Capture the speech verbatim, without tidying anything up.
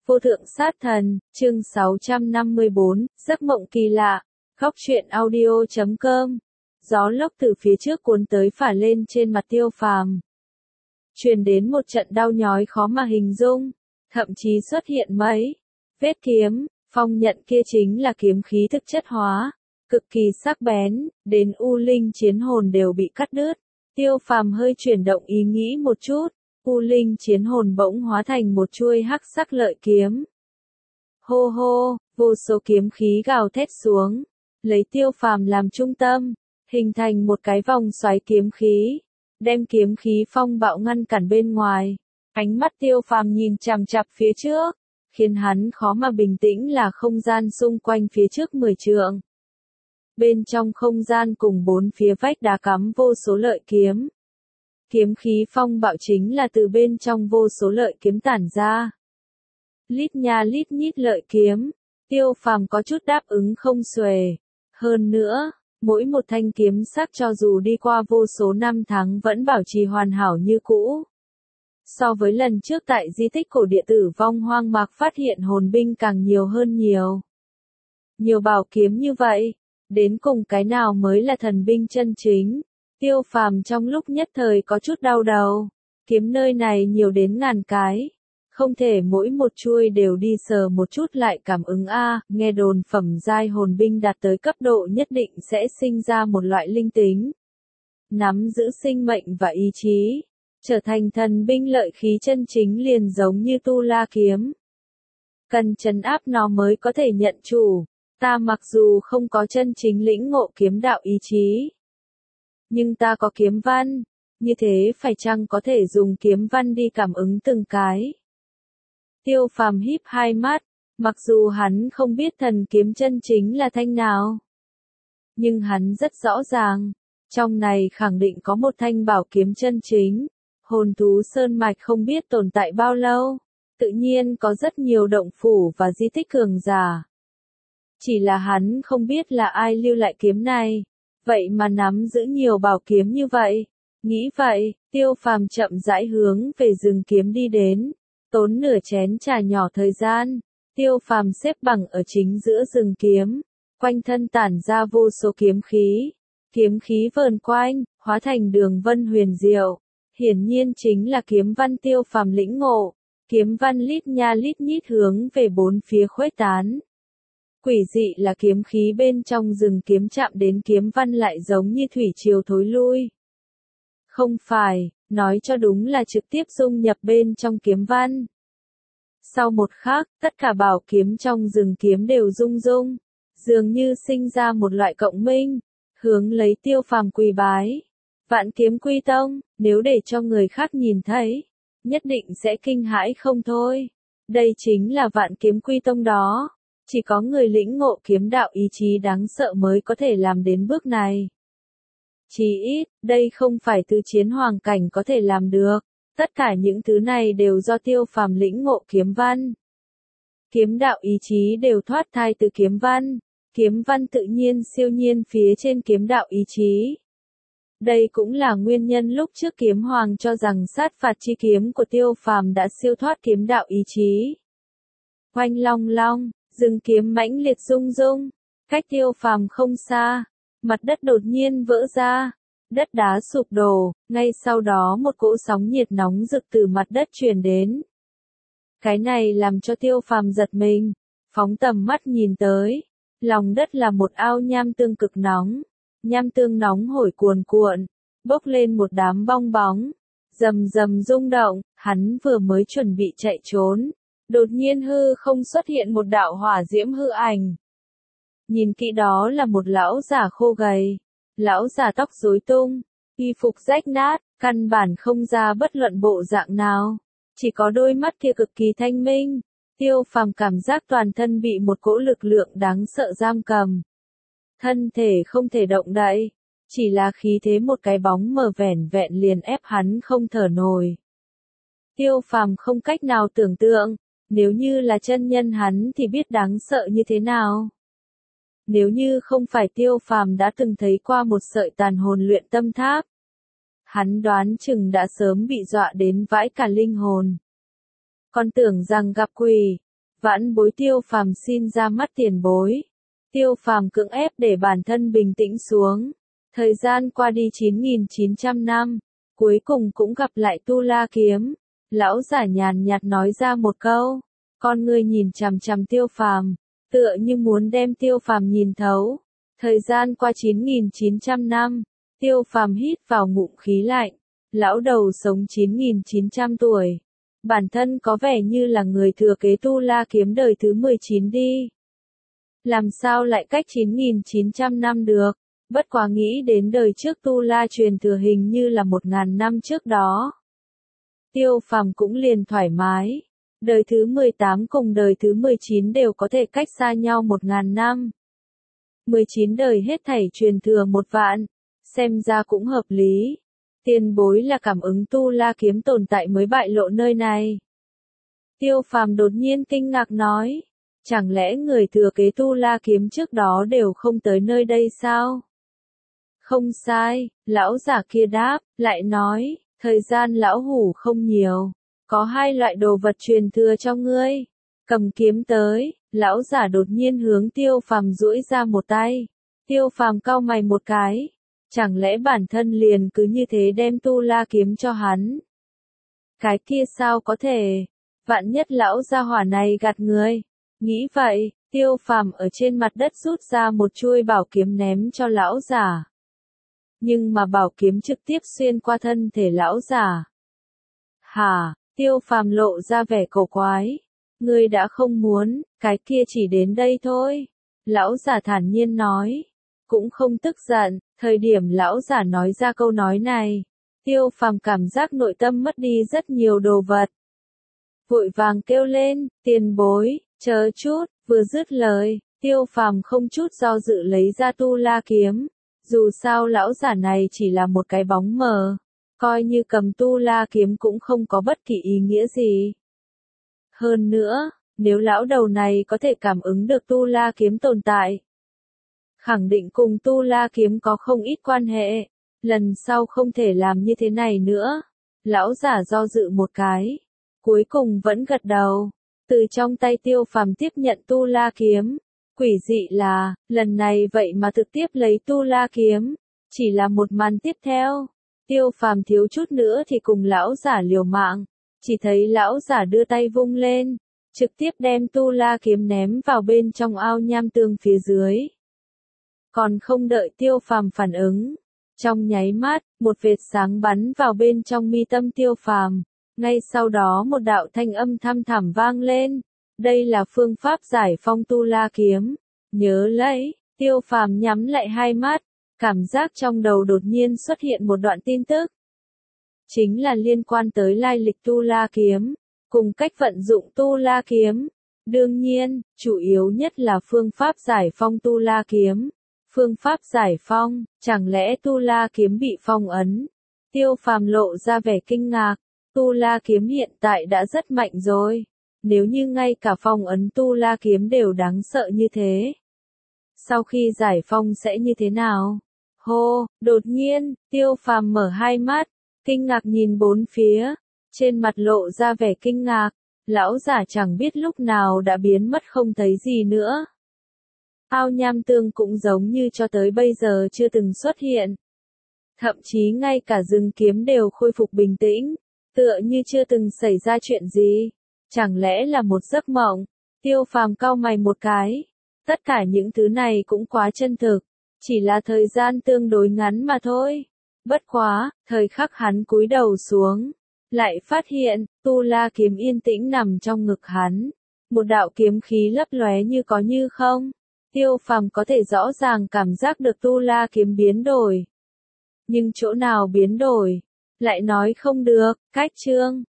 Vô thượng sát thần, chương sáu trăm năm mươi bốn, giấc mộng kỳ lạ, góc truyện audio chấm com. Gió lốc từ phía trước cuốn tới phả lên trên mặt Tiêu Phàm. Truyền đến một trận đau nhói khó mà hình dung, thậm chí xuất hiện mấy vết kiếm, phong nhận kia chính là kiếm khí thực chất hóa, cực kỳ sắc bén, đến U Linh chiến hồn đều bị cắt đứt. Tiêu Phàm hơi chuyển động ý nghĩ một chút, U Linh chiến hồn bỗng hóa thành một chuôi hắc sắc lợi kiếm. Hô hô, vô số kiếm khí gào thét xuống, lấy Tiêu Phàm làm trung tâm, hình thành một cái vòng xoáy kiếm khí, đem kiếm khí phong bạo ngăn cản bên ngoài. Ánh mắt Tiêu Phàm nhìn chằm chằm phía trước, khiến hắn khó mà bình tĩnh là không gian xung quanh phía trước mười trượng. Bên trong không gian cùng bốn phía vách đá cắm vô số lợi kiếm. Kiếm khí phong bạo chính là từ bên trong vô số lợi kiếm tản ra. Lít nha lít nhít lợi kiếm, Tiêu Phàm có chút đáp ứng không xuể. Hơn nữa, mỗi một thanh kiếm sắc cho dù đi qua vô số năm tháng vẫn bảo trì hoàn hảo như cũ. So với lần trước tại di tích cổ địa tử vong hoang mạc phát hiện hồn binh càng nhiều hơn nhiều. Nhiều bảo kiếm như vậy, đến cùng cái nào mới là thần binh chân chính? Tiêu Phàm trong lúc nhất thời có chút đau đầu. Kiếm nơi này nhiều đến ngàn cái, không thể mỗi một chuôi đều đi sờ một chút lại cảm ứng a. Nghe đồn phẩm giai hồn binh đạt tới cấp độ nhất định sẽ sinh ra một loại linh tính, nắm giữ sinh mệnh và ý chí, trở thành thần binh lợi khí chân chính, liền giống như tu la kiếm. Cần trấn áp nó mới có thể nhận chủ. Ta mặc dù không có chân chính lĩnh ngộ kiếm đạo ý chí, nhưng ta có kiếm văn, như thế phải chăng có thể dùng kiếm văn đi cảm ứng từng cái? Tiêu Phàm híp hai mắt, mặc dù hắn không biết thần kiếm chân chính là thanh nào, nhưng hắn rất rõ ràng, trong này khẳng định có một thanh bảo kiếm chân chính. Hồn thú sơn mạch không biết tồn tại bao lâu, tự nhiên có rất nhiều động phủ và di tích cường giả. Chỉ là hắn không biết là ai lưu lại kiếm này, vậy mà nắm giữ nhiều bảo kiếm như vậy. Nghĩ vậy, Tiêu Phàm chậm rãi hướng về rừng kiếm đi đến, tốn nửa chén trà nhỏ thời gian. Tiêu Phàm xếp bằng ở chính giữa rừng kiếm, quanh thân tản ra vô số kiếm khí, kiếm khí vờn quanh, hóa thành đường vân huyền diệu. Hiển nhiên chính là kiếm văn Tiêu Phàm lĩnh ngộ, kiếm văn lít nha lít nhít hướng về bốn phía khuếch tán. Quỷ dị là kiếm khí bên trong rừng kiếm chạm đến kiếm văn lại giống như thủy triều thối lui. Không phải, nói cho đúng là trực tiếp dung nhập bên trong kiếm văn. Sau một khắc, tất cả bảo kiếm trong rừng kiếm đều rung rung, dường như sinh ra một loại cộng minh, hướng lấy Tiêu Phàm quỳ bái. Vạn Kiếm Quy Tông, nếu để cho người khác nhìn thấy, nhất định sẽ kinh hãi không thôi. Đây chính là Vạn Kiếm Quy Tông đó. Chỉ có người lĩnh ngộ kiếm đạo ý chí đáng sợ mới có thể làm đến bước này. Chỉ ít, đây không phải từ chiến hoàng cảnh có thể làm được. Tất cả những thứ này đều do Tiêu Phàm lĩnh ngộ kiếm văn. Kiếm đạo ý chí đều thoát thai từ kiếm văn. Kiếm văn tự nhiên siêu nhiên phía trên kiếm đạo ý chí. Đây cũng là nguyên nhân lúc trước kiếm hoàng cho rằng sát phạt chi kiếm của Tiêu Phàm đã siêu thoát kiếm đạo ý chí. Oanh long long, rừng kiếm mãnh liệt rung rung, cách Tiêu Phàm không xa, mặt đất đột nhiên vỡ ra, đất đá sụp đổ, ngay sau đó một cỗ sóng nhiệt nóng rực từ mặt đất truyền đến. Cái này làm cho Tiêu Phàm giật mình, phóng tầm mắt nhìn tới, lòng đất là một ao nham tương cực nóng, nham tương nóng hổi cuồn cuộn, bốc lên một đám bong bóng, rầm rầm rung động. Hắn vừa mới chuẩn bị chạy trốn, đột nhiên hư không xuất hiện một đạo hỏa diễm hư ảnh. Nhìn kỹ đó là một lão giả khô gầy, lão giả tóc rối tung, y phục rách nát, căn bản không ra bất luận bộ dạng nào, chỉ có đôi mắt kia cực kỳ thanh minh. Tiêu Phàm cảm giác toàn thân bị một cỗ lực lượng đáng sợ giam cầm. Thân thể không thể động đậy, chỉ là khí thế một cái bóng mờ vẻn vẹn liền ép hắn không thở nổi. Tiêu Phàm không cách nào tưởng tượng, nếu như là chân nhân hắn thì biết đáng sợ như thế nào. Nếu như không phải Tiêu Phàm đã từng thấy qua một sợi tàn hồn luyện tâm tháp, hắn đoán chừng đã sớm bị dọa đến vãi cả linh hồn. Còn tưởng rằng gặp quỷ, Vãn bối Tiêu Phàm xin ra mắt tiền bối. Tiêu Phàm cưỡng ép để bản thân bình tĩnh xuống. Thời gian qua đi chín nghìn chín trăm năm, cuối cùng cũng gặp lại Tu La Kiếm. Lão giả nhàn nhạt nói ra một câu, con ngươi nhìn chằm chằm Tiêu Phàm, tựa như muốn đem Tiêu Phàm nhìn thấu. Thời gian qua chín nghìn chín trăm năm, Tiêu Phàm hít vào ngụm khí lạnh, lão đầu sống chín nghìn chín trăm tuổi. Bản thân có vẻ như là người thừa kế Tu La Kiếm đời thứ mười chín đi. Làm sao lại cách chín nghìn chín trăm năm được, bất quá nghĩ đến đời trước Tu La truyền thừa hình như là một ngàn năm trước đó. Tiêu Phàm cũng liền thoải mái, đời thứ mười tám cùng đời thứ mười chín đều có thể cách xa nhau một ngàn năm. mười chín đời hết thảy truyền thừa một vạn, xem ra cũng hợp lý. Tiền bối là cảm ứng Tu La Kiếm tồn tại mới bại lộ nơi này. Tiêu Phàm đột nhiên kinh ngạc nói, chẳng lẽ người thừa kế Tu La Kiếm trước đó đều không tới nơi đây sao? Không sai, lão giả kia đáp, lại nói, thời gian lão hủ không nhiều, có hai loại đồ vật truyền thừa cho ngươi. Cầm kiếm tới, lão giả đột nhiên hướng Tiêu Phàm duỗi ra một tay. Tiêu Phàm cau mày một cái, chẳng lẽ bản thân liền cứ như thế đem Tu La Kiếm cho hắn? Cái kia sao có thể? Vạn nhất lão gia hỏa này gạt người. Nghĩ vậy, Tiêu Phàm ở trên mặt đất rút ra một chuôi bảo kiếm ném cho lão giả. Nhưng mà bảo kiếm trực tiếp xuyên qua thân thể lão giả. Hả? Tiêu Phàm lộ ra vẻ cổ quái. Ngươi đã không muốn, cái kia chỉ đến đây thôi. Lão giả thản nhiên nói. Cũng không tức giận, thời điểm lão giả nói ra câu nói này. Tiêu Phàm cảm giác nội tâm mất đi rất nhiều đồ vật. Vội vàng kêu lên, tiền bối, chờ chút, vừa dứt lời, Tiêu Phàm không chút do dự lấy ra Tu La Kiếm. Dù sao lão giả này chỉ là một cái bóng mờ, coi như cầm Tu La Kiếm cũng không có bất kỳ ý nghĩa gì. Hơn nữa, nếu lão đầu này có thể cảm ứng được Tu La Kiếm tồn tại, khẳng định cùng Tu La Kiếm có không ít quan hệ, lần sau không thể làm như thế này nữa. Lão giả do dự một cái, cuối cùng vẫn gật đầu, từ trong tay Tiêu Phàm tiếp nhận Tu La Kiếm. Quỷ dị là, lần này vậy mà trực tiếp lấy Tu La Kiếm, chỉ là một màn tiếp theo. Tiêu Phàm thiếu chút nữa thì cùng lão giả liều mạng, chỉ thấy lão giả đưa tay vung lên, trực tiếp đem Tu La Kiếm ném vào bên trong ao nham tương phía dưới. Còn không đợi Tiêu Phàm phản ứng, trong nháy mắt, một vệt sáng bắn vào bên trong mi tâm Tiêu Phàm, ngay sau đó một đạo thanh âm thăm thẳm vang lên. Đây là phương pháp giải phong Tu La Kiếm. Nhớ lấy, Tiêu Phàm nhắm lại hai mắt, cảm giác trong đầu đột nhiên xuất hiện một đoạn tin tức. Chính là liên quan tới lai lịch Tu La Kiếm, cùng cách vận dụng Tu La Kiếm. Đương nhiên, chủ yếu nhất là phương pháp giải phong Tu La Kiếm. Phương pháp giải phong, chẳng lẽ Tu La Kiếm bị phong ấn? Tiêu Phàm lộ ra vẻ kinh ngạc, Tu La Kiếm hiện tại đã rất mạnh rồi. Nếu như ngay cả phong ấn Tu La Kiếm đều đáng sợ như thế, sau khi giải phong sẽ như thế nào? Hô, đột nhiên, Tiêu Phàm mở hai mắt, kinh ngạc nhìn bốn phía, trên mặt lộ ra vẻ kinh ngạc, lão giả chẳng biết lúc nào đã biến mất không thấy gì nữa. Ao nham tương cũng giống như cho tới bây giờ chưa từng xuất hiện. Thậm chí ngay cả rừng kiếm đều khôi phục bình tĩnh, tựa như chưa từng xảy ra chuyện gì. Chẳng lẽ là một giấc mộng? Tiêu Phàm cau mày một cái. Tất cả những thứ này cũng quá chân thực, chỉ là thời gian tương đối ngắn mà thôi. Bất quá, thời khắc hắn cúi đầu xuống, lại phát hiện, Tu La Kiếm yên tĩnh nằm trong ngực hắn. Một đạo kiếm khí lấp lóe như có như không. Tiêu Phàm có thể rõ ràng cảm giác được Tu La Kiếm biến đổi. Nhưng chỗ nào biến đổi? Lại nói không được, cách chương.